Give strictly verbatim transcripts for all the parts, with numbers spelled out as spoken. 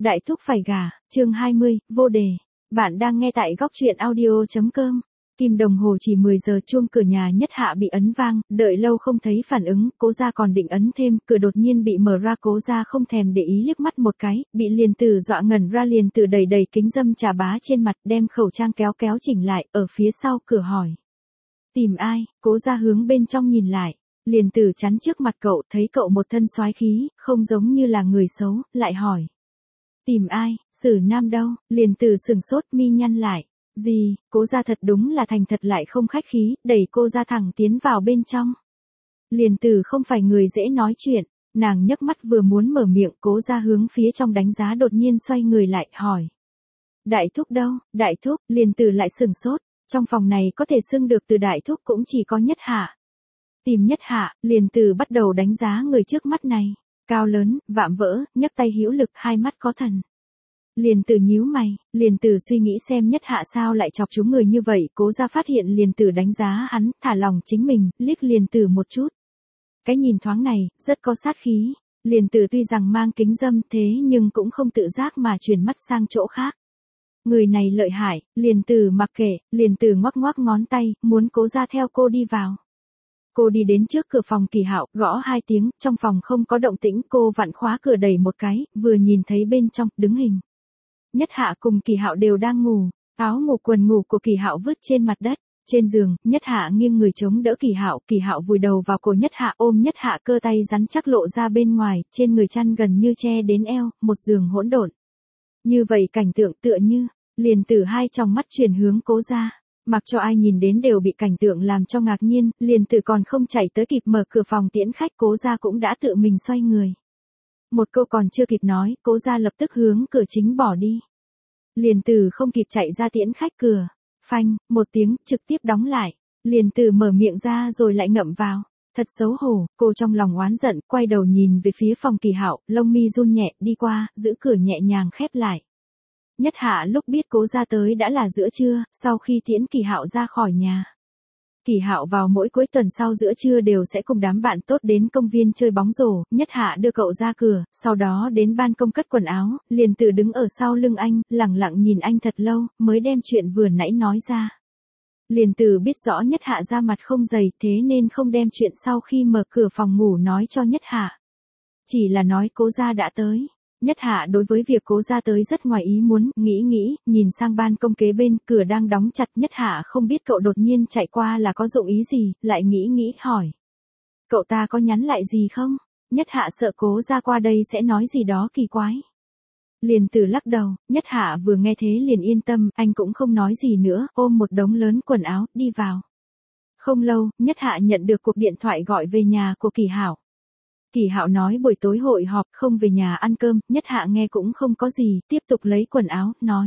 Đại thúc phải gả, chương hai mươi, vô đề. Bạn đang nghe tại góc truyện audio.com. Kim đồng hồ chỉ mười giờ, chuông cửa nhà Nhất Hạ bị ấn vang, đợi lâu không thấy phản ứng, Cố Gia còn định ấn thêm, cửa đột nhiên bị mở ra, Cố Gia không thèm để ý liếc mắt một cái, bị Liền Tử dọa ngẩn ra, Liền Tử đẩy đẩy kính dâm trà bá trên mặt, đem khẩu trang kéo kéo chỉnh lại, ở phía sau cửa hỏi. Tìm ai? Cố Gia hướng bên trong nhìn lại. Liền Tử chắn trước mặt cậu, thấy cậu một thân soái khí, không giống như là người xấu, lại hỏi. Tìm ai? Sử Nam đâu? Liền Tử sừng sốt, mi nhăn lại. Gì? Cố Gia thật đúng là thành thật lại không khách khí, đẩy cô ra thẳng tiến vào bên trong. Liền Tử không phải người dễ nói chuyện, nàng nhấc mắt vừa muốn mở miệng, Cố Gia hướng phía trong đánh giá, đột nhiên xoay người lại, hỏi. Đại thúc đâu? Đại thúc? Liền Tử lại sừng sốt, trong phòng này có thể xưng được từ đại thúc cũng chỉ có Nhất Hạ. Tìm Nhất Hạ, Liền Tử bắt đầu đánh giá người trước mắt này. Cao lớn, vạm vỡ, nhấc tay hữu lực, hai mắt có thần. Liền Tử nhíu mày, Liền Tử suy nghĩ xem Nhất Hạ sao lại chọc chúng người như vậy, Cố Gia phát hiện Liền Tử đánh giá hắn, thả lòng chính mình, liếc Liền Tử một chút. Cái nhìn thoáng này, rất có sát khí. Liền Tử tuy rằng mang kính dâm thế nhưng cũng không tự giác mà chuyển mắt sang chỗ khác. Người này lợi hại, Liền Tử mặc kệ, Liền Tử ngoắc ngoắc ngón tay, muốn Cố Gia theo cô đi vào. Cô đi đến trước cửa phòng Kỳ Hạo, gõ hai tiếng, trong phòng không có động tĩnh, cô vặn khóa cửa đẩy một cái, vừa nhìn thấy bên trong, đứng hình. Nhất Hạ cùng Kỳ Hạo đều đang ngủ, áo ngủ quần ngủ của Kỳ Hạo vứt trên mặt đất, trên giường, Nhất Hạ nghiêng người chống đỡ Kỳ Hạo, Kỳ Hạo vùi đầu vào cổ Nhất Hạ, ôm Nhất Hạ, cơ tay rắn chắc lộ ra bên ngoài, trên người chăn gần như che đến eo, một giường hỗn độn. Như vậy cảnh tượng tựa như, Liền Tử hai tròng mắt chuyển hướng Cố Gia. Mặc cho ai nhìn đến đều bị cảnh tượng làm cho ngạc nhiên, Liền Tử còn không chạy tới kịp mở cửa phòng tiễn khách, Cố Gia cũng đã tự mình xoay người. Một câu còn chưa kịp nói, Cố Gia lập tức hướng cửa chính bỏ đi. Liền Tử không kịp chạy ra tiễn khách, cửa, phanh, một tiếng, trực tiếp đóng lại. Liền Tử mở miệng ra rồi lại ngậm vào. Thật xấu hổ, cô trong lòng oán giận, quay đầu nhìn về phía phòng Kỳ Hạo, lông mi run nhẹ, đi qua, giữ cửa nhẹ nhàng khép lại. Nhất Hạ lúc biết Cố Gia tới đã là giữa trưa, sau khi tiễn Kỳ Hạo ra khỏi nhà. Kỳ Hạo vào mỗi cuối tuần sau giữa trưa đều sẽ cùng đám bạn tốt đến công viên chơi bóng rổ, Nhất Hạ đưa cậu ra cửa, sau đó đến ban công cất quần áo, Liền Tử đứng ở sau lưng anh, lẳng lặng nhìn anh thật lâu, mới đem chuyện vừa nãy nói ra. Liền Tử biết rõ Nhất Hạ ra mặt không dày, thế nên không đem chuyện sau khi mở cửa phòng ngủ nói cho Nhất Hạ. Chỉ là nói Cố Gia đã tới. Nhất Hạ đối với việc Cố Gia tới rất ngoài ý muốn, nghĩ nghĩ, nhìn sang ban công kế bên, cửa đang đóng chặt, Nhất Hạ không biết cậu đột nhiên chạy qua là có dụng ý gì, lại nghĩ nghĩ, hỏi. Cậu ta có nhắn lại gì không? Nhất Hạ sợ Cố Gia qua đây sẽ nói gì đó kỳ quái. Liền Tử lắc đầu, Nhất Hạ vừa nghe thế liền yên tâm, anh cũng không nói gì nữa, ôm một đống lớn quần áo, đi vào. Không lâu, Nhất Hạ nhận được cuộc điện thoại gọi về nhà của Kỳ Hạo. Kỳ Hạo nói buổi tối hội họp, không về nhà ăn cơm, Nhất Hạ nghe cũng không có gì, tiếp tục lấy quần áo, nói.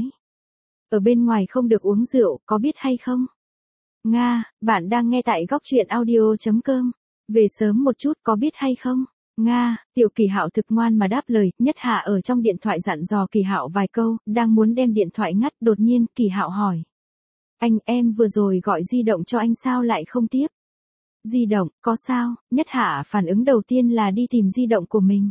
Ở bên ngoài không được uống rượu, có biết hay không? Nga, bạn đang nghe tại góc truyện audio.com. Về sớm một chút, có biết hay không? Nga, tiểu Kỳ Hạo thực ngoan mà đáp lời, Nhất Hạ ở trong điện thoại dặn dò Kỳ Hạo vài câu, đang muốn đem điện thoại ngắt, đột nhiên, Kỳ Hạo hỏi. Anh, em vừa rồi gọi di động cho anh sao lại không tiếp? Di động, có sao? Nhất Hạ phản ứng đầu tiên là đi tìm di động của mình.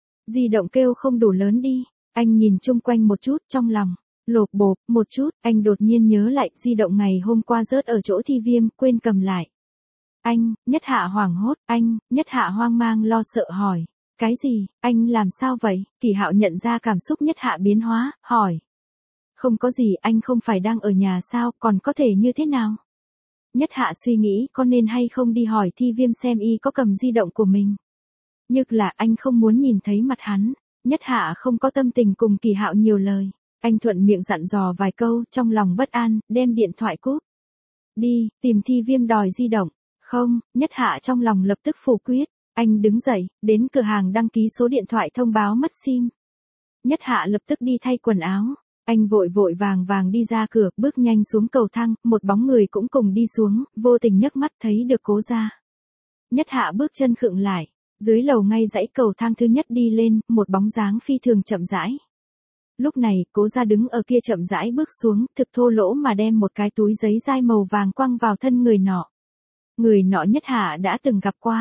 Di động kêu không đủ lớn đi. Anh nhìn chung quanh một chút, trong lòng lột bột một chút, anh đột nhiên nhớ lại di động ngày hôm qua rớt ở chỗ Thi Viêm, quên cầm lại. Anh, Nhất Hạ hoảng hốt, anh, Nhất Hạ hoang mang lo sợ hỏi. Cái gì, anh làm sao vậy? Kỳ Hạo nhận ra cảm xúc Nhất Hạ biến hóa, hỏi. Không có gì, anh không phải đang ở nhà sao, còn có thể như thế nào? Nhất Hạ suy nghĩ có nên hay không đi hỏi Thi Viêm xem y có cầm di động của mình. Nhược là anh không muốn nhìn thấy mặt hắn. Nhất Hạ không có tâm tình cùng Kỳ Hạo nhiều lời. Anh thuận miệng dặn dò vài câu, trong lòng bất an, đem điện thoại cúp. Đi, tìm Thi Viêm đòi di động. Không, Nhất Hạ trong lòng lập tức phủ quyết. Anh đứng dậy, đến cửa hàng đăng ký số điện thoại thông báo mất sim. Nhất Hạ lập tức đi thay quần áo. Anh vội vội vàng vàng đi ra cửa, bước nhanh xuống cầu thang, một bóng người cũng cùng đi xuống, vô tình nhấc mắt thấy được Cố Gia. Nhất Hạ bước chân khựng lại, dưới lầu ngay dãy cầu thang thứ nhất đi lên, một bóng dáng phi thường chậm rãi. Lúc này, Cố Gia đứng ở kia chậm rãi bước xuống, thực thô lỗ mà đem một cái túi giấy dai màu vàng quăng vào thân người nọ. Người nọ Nhất Hạ đã từng gặp qua,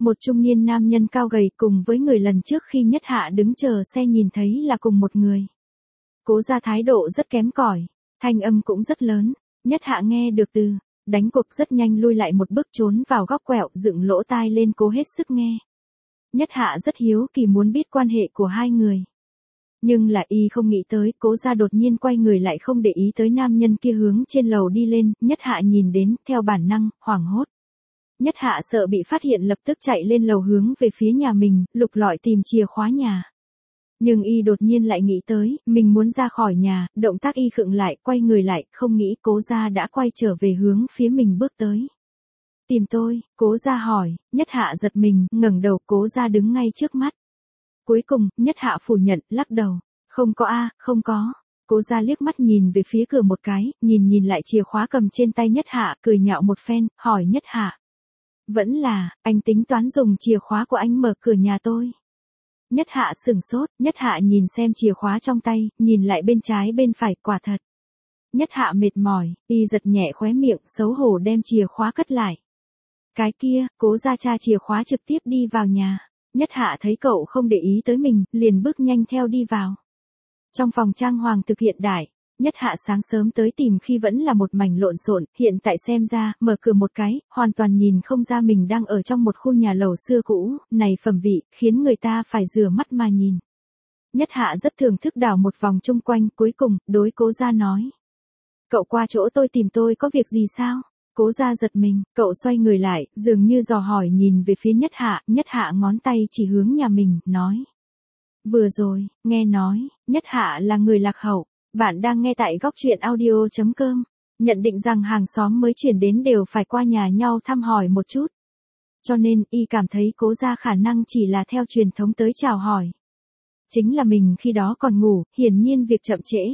Một trung niên nam nhân cao gầy cùng với người lần trước khi Nhất Hạ đứng chờ xe nhìn thấy là cùng một người. Cố Gia thái độ rất kém cỏi, thanh âm cũng rất lớn, Nhất Hạ nghe được từ, đánh cuộc rất nhanh lui lại một bước trốn vào góc quẹo dựng lỗ tai lên cố hết sức nghe. Nhất Hạ rất hiếu kỳ muốn biết quan hệ của hai người. Nhưng là y không nghĩ tới, Cố Gia đột nhiên quay người lại không để ý tới nam nhân kia hướng trên lầu đi lên, Nhất Hạ nhìn đến, theo bản năng, hoảng hốt. Nhất Hạ sợ bị phát hiện lập tức chạy lên lầu hướng về phía nhà mình, lục lọi tìm chìa khóa nhà. Nhưng y đột nhiên lại nghĩ tới, mình muốn ra khỏi nhà, động tác y khựng lại, quay người lại, không nghĩ Cố Gia đã quay trở về hướng phía mình bước tới. Tìm tôi, Cố Gia hỏi, Nhất Hạ giật mình, ngẩng đầu, Cố Gia đứng ngay trước mắt. Cuối cùng, Nhất Hạ phủ nhận, lắc đầu. Không có a, không có. Cố Gia liếc mắt nhìn về phía cửa một cái, nhìn nhìn lại chìa khóa cầm trên tay Nhất Hạ, cười nhạo một phen, hỏi Nhất Hạ. Vẫn là, anh tính toán dùng chìa khóa của anh mở cửa nhà tôi. Nhất Hạ sửng sốt, Nhất Hạ nhìn xem chìa khóa trong tay, nhìn lại bên trái bên phải, quả thật. Nhất Hạ mệt mỏi, y giật nhẹ khóe miệng, xấu hổ đem chìa khóa cất lại. Cái kia, Cố Gia tra chìa khóa trực tiếp đi vào nhà. Nhất Hạ thấy cậu không để ý tới mình, liền bước nhanh theo đi vào. Trong phòng trang hoàng thực hiện đại, Nhất Hạ sáng sớm tới tìm khi vẫn là một mảnh lộn xộn, hiện tại xem ra, mở cửa một cái, hoàn toàn nhìn không ra mình đang ở trong một khu nhà lầu xưa cũ, này phẩm vị, khiến người ta phải rửa mắt mà nhìn. Nhất Hạ rất thưởng thức đảo một vòng chung quanh, cuối cùng, đối Cố Gia nói. Cậu qua chỗ tôi tìm tôi có việc gì sao? Cố Gia giật mình, cậu xoay người lại, dường như dò hỏi nhìn về phía Nhất Hạ, Nhất Hạ ngón tay chỉ hướng nhà mình, nói. Vừa rồi, nghe nói, Nhất Hạ là người lạc hậu, bạn đang nghe tại góc truyện audio chấm com, nhận định rằng hàng xóm mới chuyển đến đều phải qua nhà nhau thăm hỏi một chút. Cho nên, y cảm thấy Cố Gia khả năng chỉ là theo truyền thống tới chào hỏi. Chính là mình khi đó còn ngủ, hiển nhiên việc chậm trễ.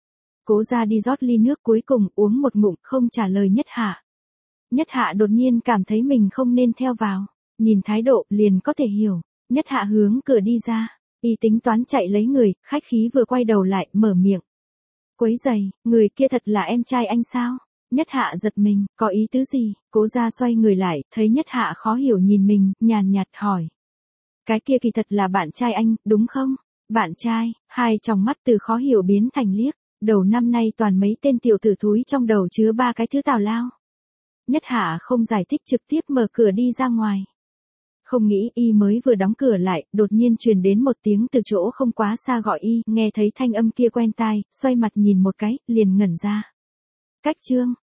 Cố Gia đi rót ly nước cuối cùng uống một ngụm không trả lời Nhất Hạ. Nhất Hạ đột nhiên cảm thấy mình không nên theo vào, nhìn thái độ liền có thể hiểu. Nhất Hạ hướng cửa đi ra, y tính toán chạy lấy người, khách khí vừa quay đầu lại, mở miệng. Quấy giày, người kia thật là em trai anh sao? Nhất Hạ giật mình, có ý tứ gì? Cố Gia xoay người lại, thấy Nhất Hạ khó hiểu nhìn mình, nhàn nhạt hỏi. Cái kia kỳ thật là bạn trai anh, đúng không? Bạn trai, hai tròng mắt từ khó hiểu biến thành liếc, đầu năm nay toàn mấy tên tiểu tử thúi trong đầu chứa ba cái thứ tào lao. Nhất Hạ không giải thích trực tiếp mở cửa đi ra ngoài. Không nghĩ y mới vừa đóng cửa lại, đột nhiên truyền đến một tiếng từ chỗ không quá xa gọi y, nghe thấy thanh âm kia quen tai, xoay mặt nhìn một cái, liền ngẩn ra. Cách chương,